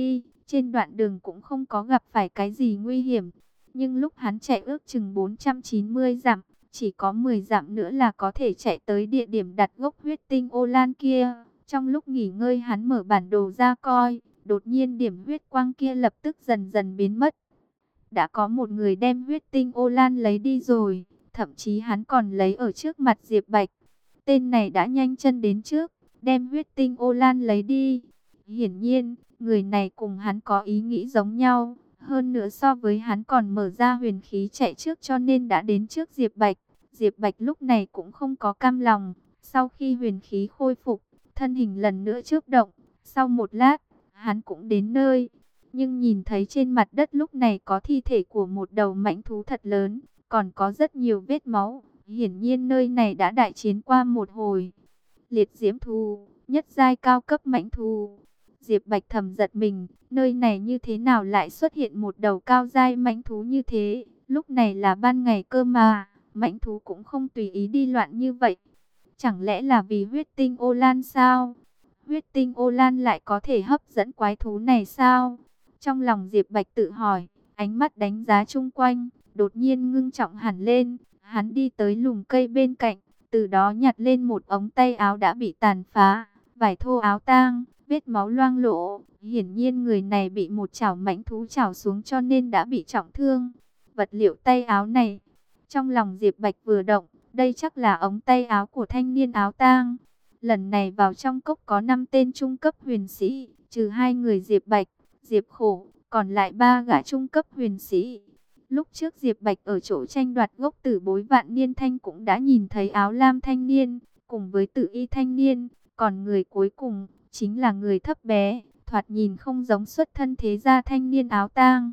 Speaker 1: Trên đoạn đường cũng không có gặp phải cái gì nguy hiểm. Nhưng lúc hắn chạy ước chừng 490 dặm, chỉ có 10 dặm nữa là có thể chạy tới địa điểm đặt gốc huyết tinh ô lan kia. Trong lúc nghỉ ngơi hắn mở bản đồ ra coi, đột nhiên điểm huyết quang kia lập tức dần dần biến mất. Đã có một người đem huyết tinh ô lan lấy đi rồi, thậm chí hắn còn lấy ở trước mặt Diệp Bạch. Tên này đã nhanh chân đến trước, đem huyết tinh ô lan lấy đi. Hiển nhiên, người này cùng hắn có ý nghĩ giống nhau. Hơn nữa so với hắn còn mở ra huyền khí chạy trước cho nên đã đến trước Diệp Bạch. Diệp Bạch lúc này cũng không có cam lòng. Sau khi huyền khí khôi phục, thân hình lần nữa chớp động. Sau một lát, hắn cũng đến nơi. Nhưng nhìn thấy trên mặt đất lúc này có thi thể của một đầu mãnh thú thật lớn. Còn có rất nhiều vết máu. Hiển nhiên nơi này đã đại chiến qua một hồi. Liệt diễm thú, nhất giai cao cấp mãnh thú. Diệp Bạch thầm giật mình, nơi này như thế nào lại xuất hiện một đầu cao giai mãnh thú như thế? Lúc này là ban ngày cơ mà, mãnh thú cũng không tùy ý đi loạn như vậy. Chẳng lẽ là vì huyết tinh ô lan sao? Huyết tinh ô lan lại có thể hấp dẫn quái thú này sao? Trong lòng Diệp Bạch tự hỏi, ánh mắt đánh giá chung quanh, đột nhiên ngưng trọng hẳn lên. Hắn đi tới lùm cây bên cạnh, từ đó nhặt lên một ống tay áo đã bị tàn phá, vải thô áo tang, vết máu loang lổ. Hiển nhiên người này bị một chảo mãnh thú chảo xuống cho nên đã bị trọng thương. Vật liệu tay áo này, trong lòng Diệp Bạch vừa động, đây chắc là ống tay áo của thanh niên áo tang. Lần này vào trong cốc có 5 tên trung cấp huyền sĩ, trừ 2 người Diệp Bạch, Diệp Khổ, còn lại 3 gã trung cấp huyền sĩ. Lúc trước Diệp Bạch ở chỗ tranh đoạt gốc tử bối Vạn Niên Thanh cũng đã nhìn thấy áo lam thanh niên, cùng với tử y thanh niên, còn người cuối cùng chính là người thấp bé, thoạt nhìn không giống xuất thân thế gia thanh niên áo tang.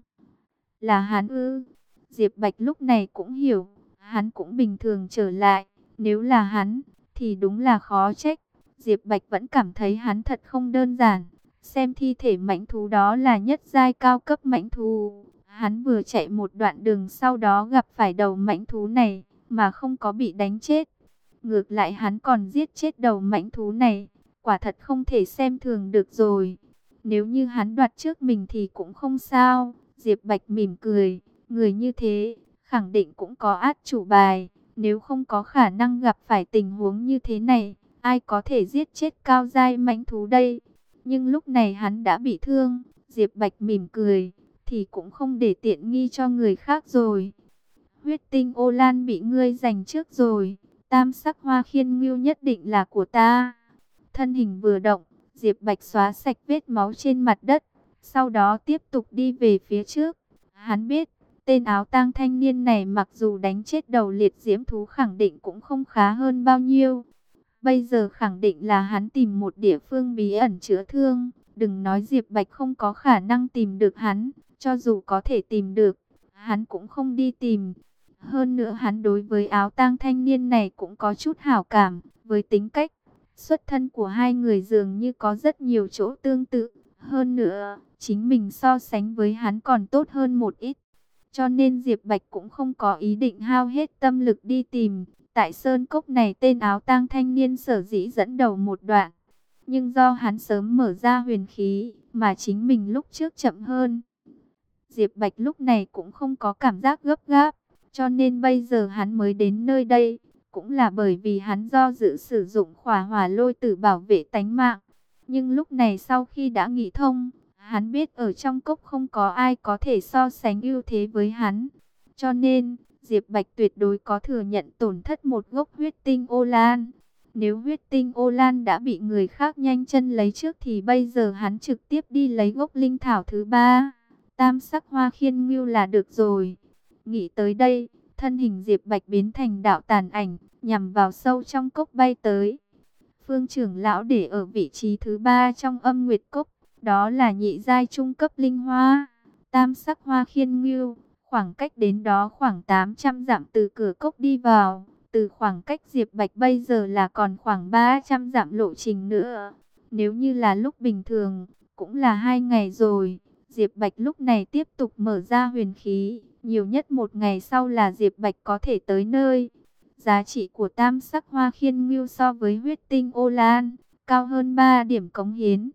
Speaker 1: Là hắn ư? Diệp Bạch lúc này cũng hiểu, hắn cũng bình thường trở lại, nếu là hắn, thì đúng là khó trách. Diệp Bạch vẫn cảm thấy hắn thật không đơn giản, xem thi thể mãnh thú đó là nhất giai cao cấp mãnh thú. Hắn vừa chạy một đoạn đường sau đó gặp phải đầu mãnh thú này, mà không có bị đánh chết. Ngược lại hắn còn giết chết đầu mãnh thú này, quả thật không thể xem thường được rồi. Nếu như hắn đoạt trước mình thì cũng không sao. Diệp Bạch mỉm cười, người như thế, khẳng định cũng có át chủ bài. Nếu không có khả năng gặp phải tình huống như thế này, ai có thể giết chết cao giai mãnh thú đây? Nhưng lúc này hắn đã bị thương, Diệp Bạch mỉm cười, thì cũng không để tiện nghi cho người khác rồi. Huyết tinh ô lan bị ngươi giành trước rồi, tam sắc hoa khiên ngưu nhất định là của ta. Thân hình vừa động, Diệp Bạch xóa sạch vết máu trên mặt đất, sau đó tiếp tục đi về phía trước. Hắn biết, tên áo tang thanh niên này mặc dù đánh chết đầu liệt diễm thú khẳng định cũng không khá hơn bao nhiêu. Bây giờ khẳng định là hắn tìm một địa phương bí ẩn chữa thương. Đừng nói Diệp Bạch không có khả năng tìm được hắn, cho dù có thể tìm được, hắn cũng không đi tìm. Hơn nữa hắn đối với áo tang thanh niên này cũng có chút hảo cảm, với tính cách, xuất thân của hai người dường như có rất nhiều chỗ tương tự. Hơn nữa, chính mình so sánh với hắn còn tốt hơn một ít. Cho nên Diệp Bạch cũng không có ý định hao hết tâm lực đi tìm. Tại sơn cốc này tên áo tang thanh niên sở dĩ dẫn đầu một đoạn. Nhưng do hắn sớm mở ra huyền khí, mà chính mình lúc trước chậm hơn. Diệp Bạch lúc này cũng không có cảm giác gấp gáp, cho nên bây giờ hắn mới đến nơi đây. Cũng là bởi vì hắn do dự sử dụng khỏa hỏa lôi tử bảo vệ tánh mạng. Nhưng lúc này sau khi đã nghĩ thông, hắn biết ở trong cốc không có ai có thể so sánh ưu thế với hắn. Cho nên, Diệp Bạch tuyệt đối có thừa nhận tổn thất một gốc huyết tinh ô lan. Nếu huyết tinh ô lan đã bị người khác nhanh chân lấy trước thì bây giờ hắn trực tiếp đi lấy gốc linh thảo thứ 3. Tam sắc hoa khiên ngưu là được rồi. Nghĩ tới đây, thân hình Diệp Bạch biến thành đạo tàn ảnh, nhằm vào sâu trong cốc bay tới. Phương trưởng lão để ở vị trí thứ 3 trong âm nguyệt cốc, đó là nhị giai trung cấp linh hoa, tam sắc hoa khiên ngưu. Khoảng cách đến đó khoảng 800 dặm từ cửa cốc đi vào. Từ khoảng cách Diệp Bạch bây giờ là còn khoảng 300 dặm lộ trình nữa. Nếu như là lúc bình thường, cũng là 2 ngày rồi. Diệp Bạch lúc này tiếp tục mở ra huyền khí. Nhiều nhất 1 ngày sau là Diệp Bạch có thể tới nơi. Giá trị của tam sắc hoa khiên ngưu so với huyết tinh ô lan cao hơn 3 điểm cống hiến.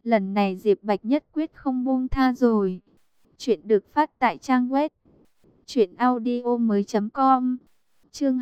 Speaker 1: lần này Diệp Bạch nhất quyết không buông tha rồi. Chuyện được phát tại trang web truyệnaudiomoi.com. Chương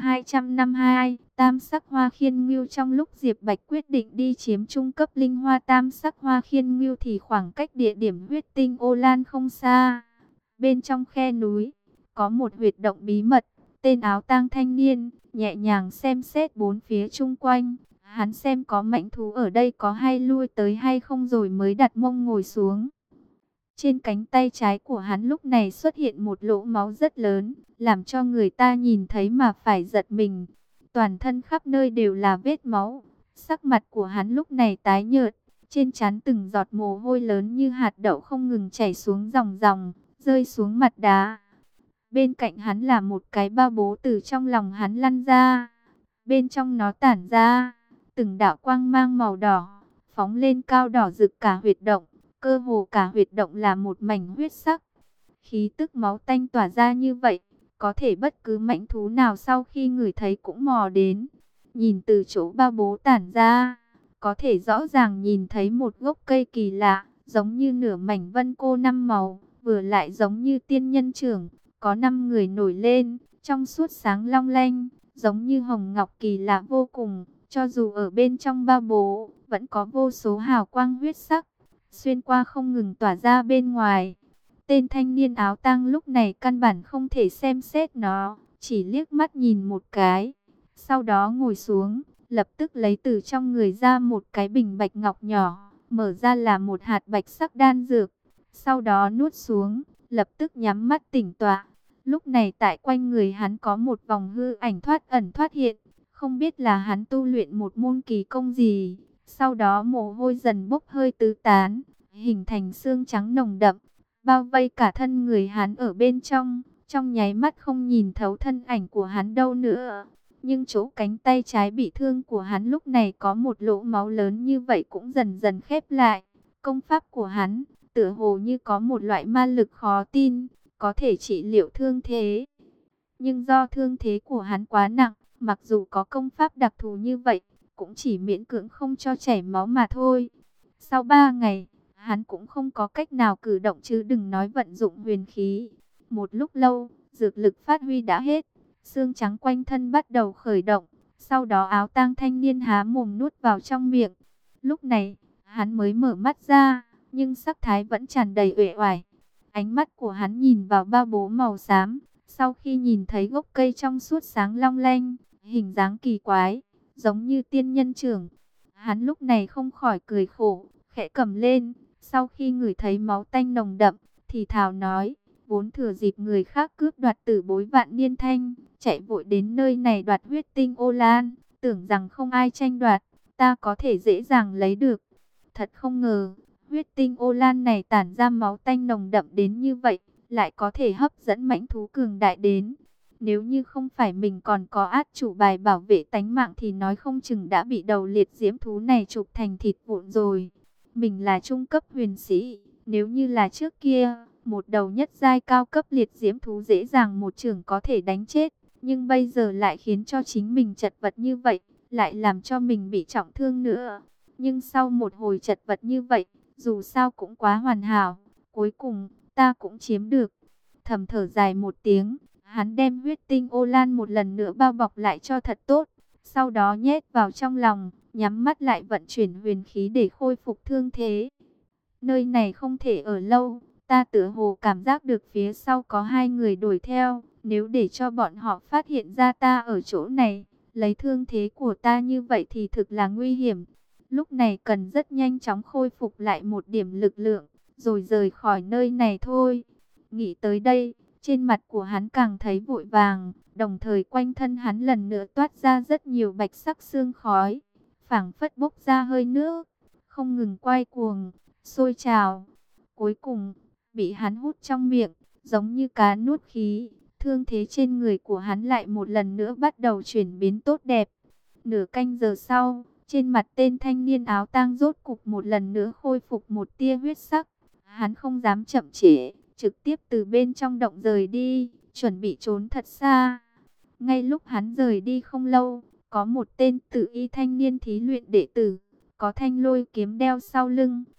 Speaker 1: 252, Tam sắc hoa khiên ngưu. Trong lúc Diệp Bạch quyết định đi chiếm trung cấp linh hoa tam sắc hoa khiên ngưu thì khoảng cách địa điểm huyết tinh ô lan không xa. Bên trong khe núi, có một huyệt động bí mật, tên áo tang thanh niên nhẹ nhàng xem xét bốn phía chung quanh. Hắn xem có mãnh thú ở đây có hay lui tới hay không rồi mới đặt mông ngồi xuống. Trên cánh tay trái của hắn lúc này xuất hiện một lỗ máu rất lớn, làm cho người ta nhìn thấy mà phải giật mình. Toàn thân khắp nơi đều là vết máu. Sắc mặt của hắn lúc này tái nhợt, trên trán từng giọt mồ hôi lớn như hạt đậu không ngừng chảy xuống ròng ròng, rơi xuống mặt đá. Bên cạnh hắn là một cái bao bố từ trong lòng hắn lăn ra. Bên trong nó tản ra từng đạo quang mang màu đỏ, phóng lên cao đỏ rực cả huyệt động. Cơ hồ cả huyệt động là một mảnh huyết sắc. Khí tức máu tanh tỏa ra như vậy, có thể bất cứ mãnh thú nào sau khi ngửi thấy cũng mò đến. Nhìn từ chỗ bao bố tản ra, có thể rõ ràng nhìn thấy một gốc cây kỳ lạ, giống như nửa mảnh vân cô năm màu, vừa lại giống như tiên nhân trưởng. Có 5 người nổi lên, trong suốt sáng long lanh, giống như hồng ngọc kỳ lạ vô cùng. Cho dù ở bên trong bao bố, vẫn có vô số hào quang huyết sắc xuyên qua không ngừng tỏa ra bên ngoài. Tên thanh niên áo tang lúc này căn bản không thể xem xét nó, chỉ liếc mắt nhìn một cái. Sau đó ngồi xuống, lập tức lấy từ trong người ra một cái bình bạch ngọc nhỏ, mở ra là một hạt bạch sắc đan dược. Sau đó nuốt xuống, lập tức nhắm mắt tỉnh tọa. Lúc này tại quanh người hắn có một vòng hư ảnh thoát ẩn thoát hiện, không biết là hắn tu luyện một môn kỳ công gì. Sau đó mồ hôi dần bốc hơi tứ tán, hình thành xương trắng nồng đậm, bao vây cả thân người hắn ở bên trong. Trong nháy mắt không nhìn thấu thân ảnh của hắn đâu nữa. Nhưng chỗ cánh tay trái bị thương của hắn lúc này có một lỗ máu lớn như vậy cũng dần dần khép lại. Công pháp của hắn, tựa hồ như có một loại ma lực khó tin, có thể trị liệu thương thế. Nhưng do thương thế của hắn quá nặng, mặc dù có công pháp đặc thù như vậy, cũng chỉ miễn cưỡng không cho chảy máu mà thôi. Sau 3 ngày, hắn cũng không có cách nào cử động chứ đừng nói vận dụng huyền khí. Một lúc lâu, dược lực phát huy đã hết, xương trắng quanh thân bắt đầu khởi động. Sau đó áo tang thanh niên há mồm nuốt vào trong miệng. Lúc này, hắn mới mở mắt ra, nhưng sắc thái vẫn tràn đầy uể oải. Ánh mắt của hắn nhìn vào bao bố màu xám, sau khi nhìn thấy gốc cây trong suốt sáng long lanh, hình dáng kỳ quái, giống như tiên nhân trưởng. Hắn lúc này không khỏi cười khổ, khẽ cầm lên, sau khi ngửi thấy máu tanh nồng đậm, thì thào nói, vốn thừa dịp người khác cướp đoạt tử bối Vạn Niên Thanh, chạy vội đến nơi này đoạt huyết tinh ô lan, tưởng rằng không ai tranh đoạt, ta có thể dễ dàng lấy được. Thật không ngờ, huyết tinh ô lan này tản ra máu tanh nồng đậm đến như vậy, lại có thể hấp dẫn mãnh thú cường đại đến. Nếu như không phải mình còn có át chủ bài bảo vệ tánh mạng thì nói không chừng đã bị đầu liệt diễm thú này chụp thành thịt vụn rồi. Mình là trung cấp huyền sĩ, nếu như là trước kia, một đầu nhất giai cao cấp liệt diễm thú dễ dàng một chưởng có thể đánh chết. Nhưng bây giờ lại khiến cho chính mình chật vật như vậy, lại làm cho mình bị trọng thương nữa. Nhưng sau một hồi chật vật như vậy, dù sao cũng quá hoàn hảo, cuối cùng ta cũng chiếm được. Thầm thở dài một tiếng, hắn đem huyết tinh ô lan một lần nữa bao bọc lại cho thật tốt. Sau đó nhét vào trong lòng, nhắm mắt lại vận chuyển huyền khí để khôi phục thương thế. Nơi này không thể ở lâu, ta tựa hồ cảm giác được phía sau có 2 người đuổi theo. Nếu để cho bọn họ phát hiện ra ta ở chỗ này, lấy thương thế của ta như vậy thì thực là nguy hiểm. Lúc này cần rất nhanh chóng khôi phục lại một điểm lực lượng, rồi rời khỏi nơi này thôi. Nghĩ tới đây, trên mặt của hắn càng thấy vội vàng, đồng thời quanh thân hắn lần nữa toát ra rất nhiều bạch sắc sương khói, phảng phất bốc ra hơi nước, không ngừng quay cuồng, sôi trào. Cuối cùng, bị hắn hút trong miệng, giống như cá nuốt khí. Thương thế trên người của hắn lại một lần nữa bắt đầu chuyển biến tốt đẹp. Nửa canh giờ sau, trên mặt tên thanh niên áo tang rốt cục một lần nữa khôi phục một tia huyết sắc. Hắn không dám chậm trễ, trực tiếp từ bên trong động rời đi, chuẩn bị trốn thật xa. Ngay lúc hắn rời đi không lâu, có một tên tự y thanh niên thí luyện đệ tử, có thanh lôi kiếm đeo sau lưng,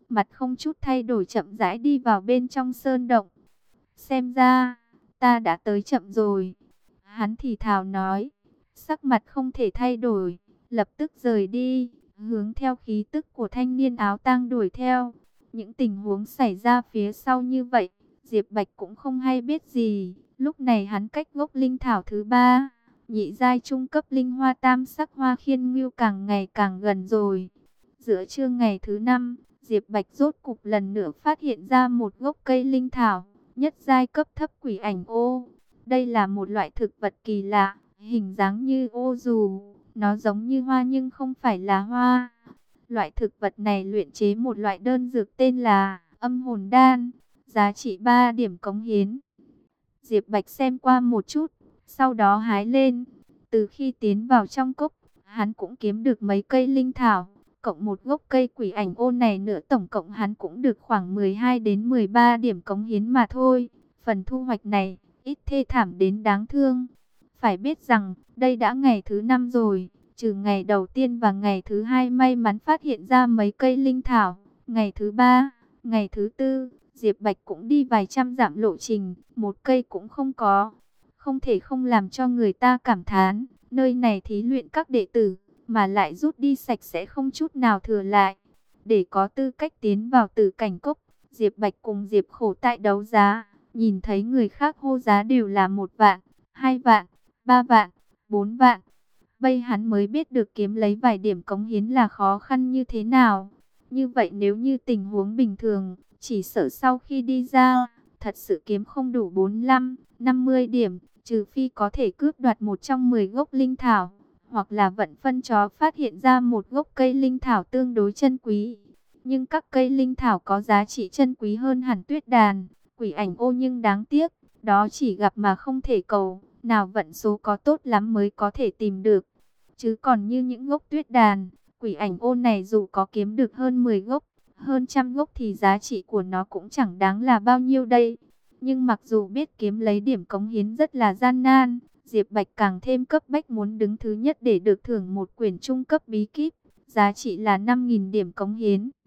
Speaker 1: mặt không chút thay đổi chậm rãi đi vào bên trong sơn động. Xem ra, ta đã tới chậm rồi. Hắn thì thào nói, sắc mặt không thể thay đổi, lập tức rời đi, hướng theo khí tức của thanh niên áo tang đuổi theo. Những tình huống xảy ra phía sau như vậy, Diệp Bạch cũng không hay biết gì. Lúc này hắn cách gốc linh thảo thứ 3, nhị giai trung cấp linh hoa tam sắc hoa khiên ngưu càng ngày càng gần rồi. Giữa trưa ngày thứ 5, Diệp Bạch rốt cục lần nữa phát hiện ra một gốc cây linh thảo, nhất giai cấp thấp quỷ ảnh ô. Đây là một loại thực vật kỳ lạ, hình dáng như ô dù, nó giống như hoa nhưng không phải là hoa. Loại thực vật này luyện chế một loại đơn dược tên là âm hồn đan, giá trị 3 điểm cống hiến. Diệp Bạch xem qua một chút, sau đó hái lên. Từ khi tiến vào trong cốc, hắn cũng kiếm được mấy cây linh thảo, cộng một gốc cây quỷ ảnh ô này nữa, tổng cộng hắn cũng được khoảng 12 đến 13 điểm cống hiến mà thôi. Phần thu hoạch này, ít thê thảm đến đáng thương. Phải biết rằng, đây đã ngày thứ 5 rồi, trừ ngày đầu tiên và ngày thứ 2 may mắn phát hiện ra mấy cây linh thảo. Ngày thứ 3, ngày thứ 4, Diệp Bạch cũng đi vài trăm dặm lộ trình, một cây cũng không có. Không thể không làm cho người ta cảm thán, nơi này thí luyện các đệ tử, mà lại rút đi sạch sẽ không chút nào thừa lại. Để có tư cách tiến vào Tử Cảnh Cốc, Diệp Bạch cùng Diệp Khổ tại đấu giá, nhìn thấy người khác hô giá đều là 1 vạn, 2 vạn, 3 vạn, 4 vạn. Bây hắn mới biết được kiếm lấy vài điểm cống hiến là khó khăn như thế nào. Như vậy nếu như tình huống bình thường, chỉ sợ sau khi đi ra, thật sự kiếm không đủ 45, 50 điểm, trừ phi có thể cướp đoạt một trong 10 gốc linh thảo, hoặc là vận phân chó phát hiện ra một gốc cây linh thảo tương đối chân quý. Nhưng các cây linh thảo có giá trị chân quý hơn hẳn tuyết đàn, quỷ ảnh ô, nhưng đáng tiếc, đó chỉ gặp mà không thể cầu, nào vận số có tốt lắm mới có thể tìm được. Chứ còn như những gốc tuyết đàn, quỷ ảnh ô này dù có kiếm được hơn 10 gốc, hơn trăm gốc thì giá trị của nó cũng chẳng đáng là bao nhiêu đây. Nhưng mặc dù biết kiếm lấy điểm cống hiến rất là gian nan, Diệp Bạch càng thêm cấp bách muốn đứng thứ nhất để được thưởng một quyển trung cấp bí kíp, giá trị là 5.000 điểm cống hiến.